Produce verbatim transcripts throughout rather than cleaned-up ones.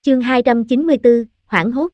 Chương hai trăm chín mươi tư, hoảng hốt.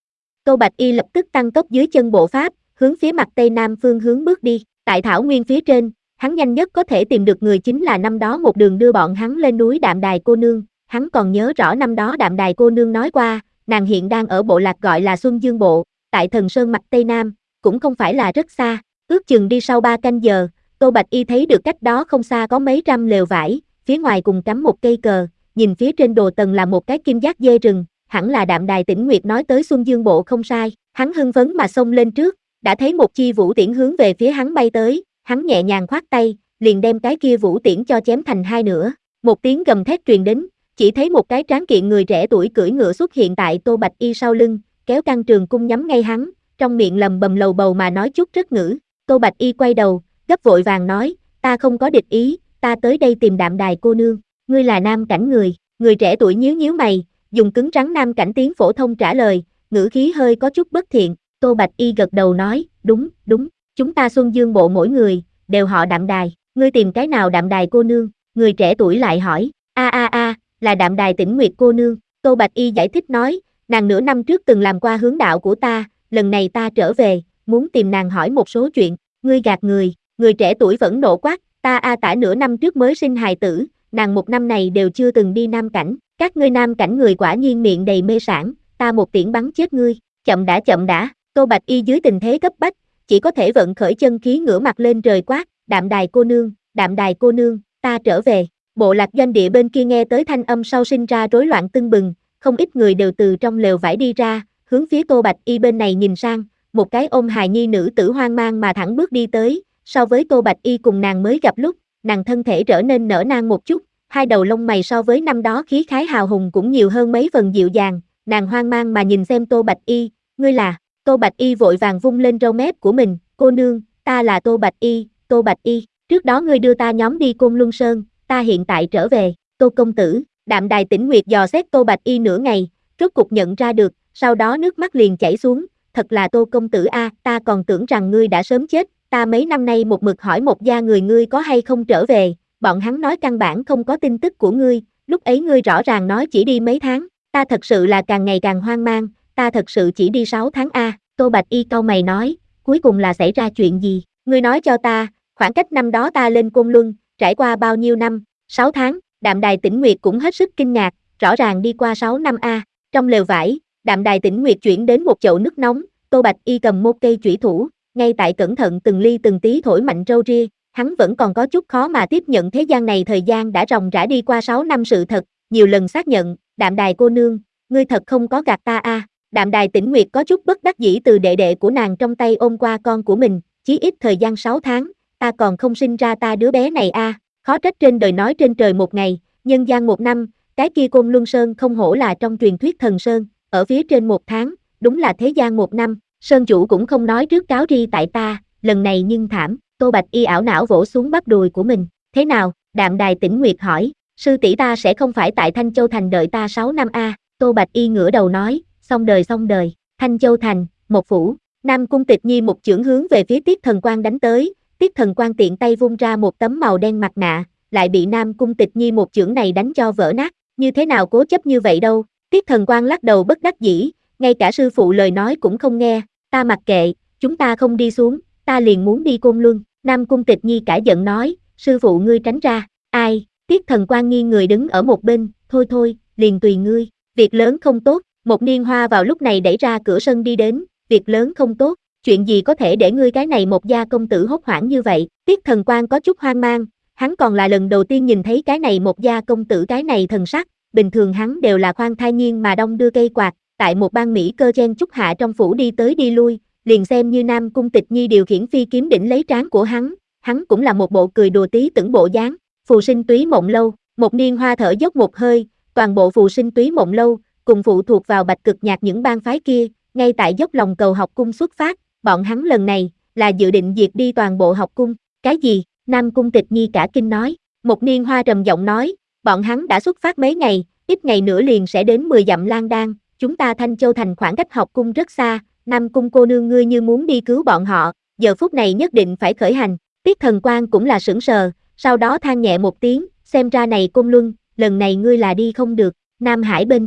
Tô Bạch Y lập tức tăng tốc dưới chân bộ pháp, hướng phía mặt tây nam phương hướng bước đi. Tại thảo nguyên phía trên, hắn nhanh nhất có thể tìm được người chính là năm đó một đường đưa bọn hắn lên núi Đạm Đài cô nương. Hắn còn nhớ rõ năm đó Đạm Đài cô nương nói qua, nàng hiện đang ở bộ lạc gọi là Xuân Dương Bộ, tại Thần Sơn mặt tây nam, cũng không phải là rất xa. Ước chừng đi sau ba canh giờ, Tô Bạch Y thấy được cách đó không xa có mấy trăm lều vải, phía ngoài cùng cắm một cây cờ, nhìn phía trên đồ tần là một cái kim giác dê rừng, hẳn là Đạm Đài Tĩnh Nguyệt nói tới Xuân Dương Bộ không sai. Hắn hưng phấn mà xông lên trước, đã thấy một chi vũ tiễn hướng về phía hắn bay tới, hắn nhẹ nhàng khoát tay, liền đem cái kia vũ tiễn cho chém thành hai nửa. Một tiếng gầm thét truyền đến, chỉ thấy một cái tráng kiện người trẻ tuổi cưỡi ngựa xuất hiện tại Tô Bạch Y sau lưng, kéo căng trường cung nhắm ngay hắn, trong miệng lầm bầm lầu bầu mà nói chút rất ngữ. Tô Bạch Y quay đầu, gấp vội vàng nói, ta không có địch ý, ta tới đây tìm Đạm Đài cô nương, ngươi là nam cảnh người. Người trẻ tuổi nhíu nhíu mày, dùng cứng rắn nam cảnh tiếng phổ thông trả lời, ngữ khí hơi có chút bất thiện. Tô Bạch Y gật đầu nói, đúng, đúng, chúng ta Xuân Dương Bộ mỗi người, đều họ Đạm Đài, ngươi tìm cái nào Đạm Đài cô nương? Người trẻ tuổi lại hỏi, a a a, là Đạm Đài Tĩnh Nguyệt cô nương. Tô Bạch Y giải thích nói, nàng nửa năm trước từng làm qua hướng đạo của ta, lần này ta trở về, muốn tìm nàng hỏi một số chuyện. Ngươi gạt người. Người trẻ tuổi vẫn nộ quát, ta a tả nửa năm trước mới sinh hài tử, nàng một năm này đều chưa từng đi nam cảnh, các ngươi nam cảnh người quả nhiên miệng đầy mê sảng, ta một tiễn bắn chết ngươi. Chậm đã chậm đã. Tô Bạch Y dưới tình thế cấp bách, chỉ có thể vận khởi chân khí ngửa mặt lên trời quát, Đạm Đài cô nương, Đạm Đài cô nương, ta trở về. Bộ lạc doanh địa bên kia nghe tới thanh âm sau sinh ra rối loạn tưng bừng, không ít người đều từ trong lều vải đi ra, hướng phía Tô Bạch Y bên này nhìn sang, một cái ôm hài nhi nữ tử hoang mang mà thẳng bước đi tới, so với Tô Bạch Y cùng nàng mới gặp lúc, nàng thân thể trở nên nở nang một chút, hai đầu lông mày so với năm đó khí khái hào hùng cũng nhiều hơn mấy phần dịu dàng, nàng hoang mang mà nhìn xem Tô Bạch Y, ngươi là? Tô Bạch Y vội vàng vung lên râu mép của mình, cô nương, ta là Tô Bạch Y, Tô Bạch Y, trước đó ngươi đưa ta nhóm đi Côn Luân Sơn, ta hiện tại trở về. Tô công tử. Đạm Đài Tĩnh Nguyệt dò xét Tô Bạch Y nửa ngày, rốt cục nhận ra được, sau đó nước mắt liền chảy xuống, thật là Tô công tử a, ta còn tưởng rằng ngươi đã sớm chết, ta mấy năm nay một mực hỏi một gia người ngươi có hay không trở về, bọn hắn nói căn bản không có tin tức của ngươi, lúc ấy ngươi rõ ràng nói chỉ đi mấy tháng, ta thật sự là càng ngày càng hoang mang, ta thật sự chỉ đi sáu tháng a. Tô Bạch Y cau mày nói, cuối cùng là xảy ra chuyện gì, ngươi nói cho ta, khoảng cách năm đó ta lên Côn Luân, trải qua bao nhiêu năm? sáu tháng. Đạm Đài Tĩnh Nguyệt cũng hết sức kinh ngạc, rõ ràng đi qua sáu năm a. Trong lều vải, Đạm Đài Tĩnh Nguyệt chuyển đến một chậu nước nóng, Tô Bạch Y cầm một cây chủy thủ, ngay tại cẩn thận từng ly từng tí thổi mạnh râu ria, hắn vẫn còn có chút khó mà tiếp nhận thế gian này thời gian đã ròng rã đi qua sáu năm sự thật, nhiều lần xác nhận, Đạm Đài cô nương, ngươi thật không có gạt ta a. Đạm Đài Tĩnh Nguyệt có chút bất đắc dĩ từ đệ đệ của nàng trong tay ôm qua con của mình, chí ít thời gian sáu tháng, ta còn không sinh ra ta đứa bé này a, khó trách trên đời nói trên trời một ngày, nhân gian một năm, cái kia Côn Luân Sơn không hổ là trong truyền thuyết thần sơn, ở phía trên một tháng, đúng là thế gian một năm, sơn chủ cũng không nói trước cáo ri tại ta, lần này nhưng thảm. Tô Bạch Y ảo não vỗ xuống bắp đùi của mình, thế nào? Đạm Đài Tĩnh Nguyệt hỏi, sư tỷ ta sẽ không phải tại Thanh Châu Thành đợi ta sáu năm a. Tô Bạch Y ngửa đầu nói, xong đời xong đời. Thanh Châu Thành, một phủ, Nam Cung Tịch Nhi một chưởng hướng về phía Tiết Thần Quang đánh tới, Tiết Thần Quang tiện tay vung ra một tấm màu đen mặt nạ, lại bị Nam Cung Tịch Nhi một chưởng này đánh cho vỡ nát, như thế nào cố chấp như vậy đâu? Tiết Thần Quang lắc đầu bất đắc dĩ, ngay cả sư phụ lời nói cũng không nghe, ta mặc kệ, chúng ta không đi xuống, ta liền muốn đi Côn Luân. Nam Cung Tịch Nhi cả giận nói, sư phụ ngươi tránh ra, ai? Tiết Thần Quang nghiêng người đứng ở một bên, thôi thôi, liền tùy ngươi, việc lớn không tốt. Một Niên Hoa vào lúc này đẩy ra cửa sân đi đến, việc lớn không tốt, chuyện gì có thể để ngươi cái này một gia công tử hốt hoảng như vậy? Tiết Thần Quang có chút hoang mang, hắn còn là lần đầu tiên nhìn thấy cái này một gia công tử cái này thần sắc, bình thường hắn đều là khoan thai nhiên mà đong đưa cây quạt, tại một ban Mỹ cơ chen chúc hạ trong phủ đi tới đi lui, liền xem như Nam Cung Tịch Nhi điều khiển phi kiếm đỉnh lấy trán của hắn, hắn cũng là một bộ cười đùa tí tưởng bộ dáng. Phù Sinh Túy Mộng Lâu, Một Niên Hoa thở dốc một hơi, toàn bộ Phù Sinh Túy Mộng Lâu cùng phụ thuộc vào Bạch Cực Nhạc những bang phái kia, ngay tại dốc lòng cầu học cung xuất phát, bọn hắn lần này là dự định diệt đi toàn bộ học cung. Cái gì? Nam Cung Tịch Nhi cả kinh nói. Một Niên Hoa trầm giọng nói, bọn hắn đã xuất phát mấy ngày, ít ngày nữa liền sẽ đến mười dặm Lang Đan, chúng ta Thanh Châu Thành khoảng cách học cung rất xa, Nam Cung cô nương ngươi như muốn đi cứu bọn họ, giờ phút này nhất định phải khởi hành. Tiết Thần Quang cũng là sững sờ, sau đó than nhẹ một tiếng, xem ra này Côn Luân, lần này ngươi là đi không được. Nam Hải bên cạnh,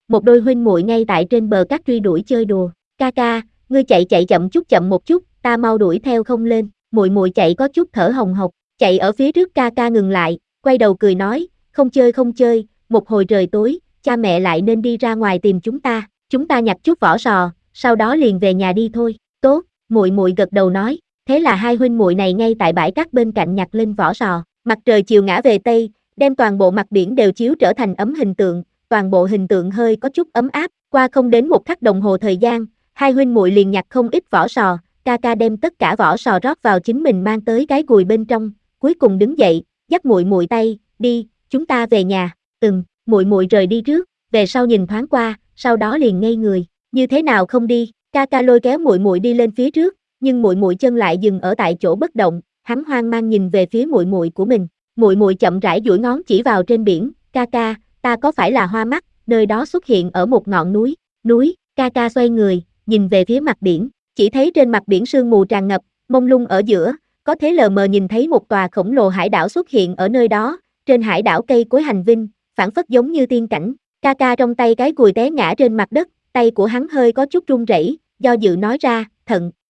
một đôi huynh muội ngay tại trên bờ cát truy đuổi chơi đùa. Ca ca, ngươi chạy chạy chậm chút chậm một chút, ta mau đuổi theo không lên. Muội muội chạy có chút thở hồng hộc, chạy ở phía trước ca ca ngừng lại, quay đầu cười nói, không chơi không chơi, một hồi trời tối, cha mẹ lại nên đi ra ngoài tìm chúng ta, chúng ta nhặt chút vỏ sò, sau đó liền về nhà đi thôi. Tốt, muội muội gật đầu nói, thế là hai huynh muội này ngay tại bãi cát bên cạnh nhặt lên vỏ sò. Mặt trời chiều ngã về tây, đem toàn bộ mặt biển đều chiếu trở thành ấm hình tượng, toàn bộ hình tượng hơi có chút ấm áp. Qua không đến một khắc đồng hồ thời gian, hai huynh muội liền nhặt không ít vỏ sò, ca ca đem tất cả vỏ sò rót vào chính mình mang tới cái gùi bên trong, cuối cùng đứng dậy, dắt muội muội tay, đi, chúng ta về nhà. Ừm, muội muội rời đi trước, về sau nhìn thoáng qua, sau đó liền ngây người, như thế nào không đi? Ca ca lôi kéo muội muội đi lên phía trước, nhưng muội muội chân lại dừng ở tại chỗ bất động, hắn hoang mang nhìn về phía muội muội của mình. Muội muội chậm rãi duỗi ngón chỉ vào trên biển, ca ca, ta có phải là hoa mắt? Nơi đó xuất hiện ở một ngọn núi, núi, ca ca xoay người, nhìn về phía mặt biển, chỉ thấy trên mặt biển sương mù tràn ngập, mông lung ở giữa, có thể lờ mờ nhìn thấy một tòa khổng lồ hải đảo xuất hiện ở nơi đó, trên hải đảo cây cối hành vinh, phảng phất giống như tiên cảnh. Ca ca trong tay cái gùi té ngã trên mặt đất, tay của hắn hơi có chút run rẩy, do dự nói ra, thận,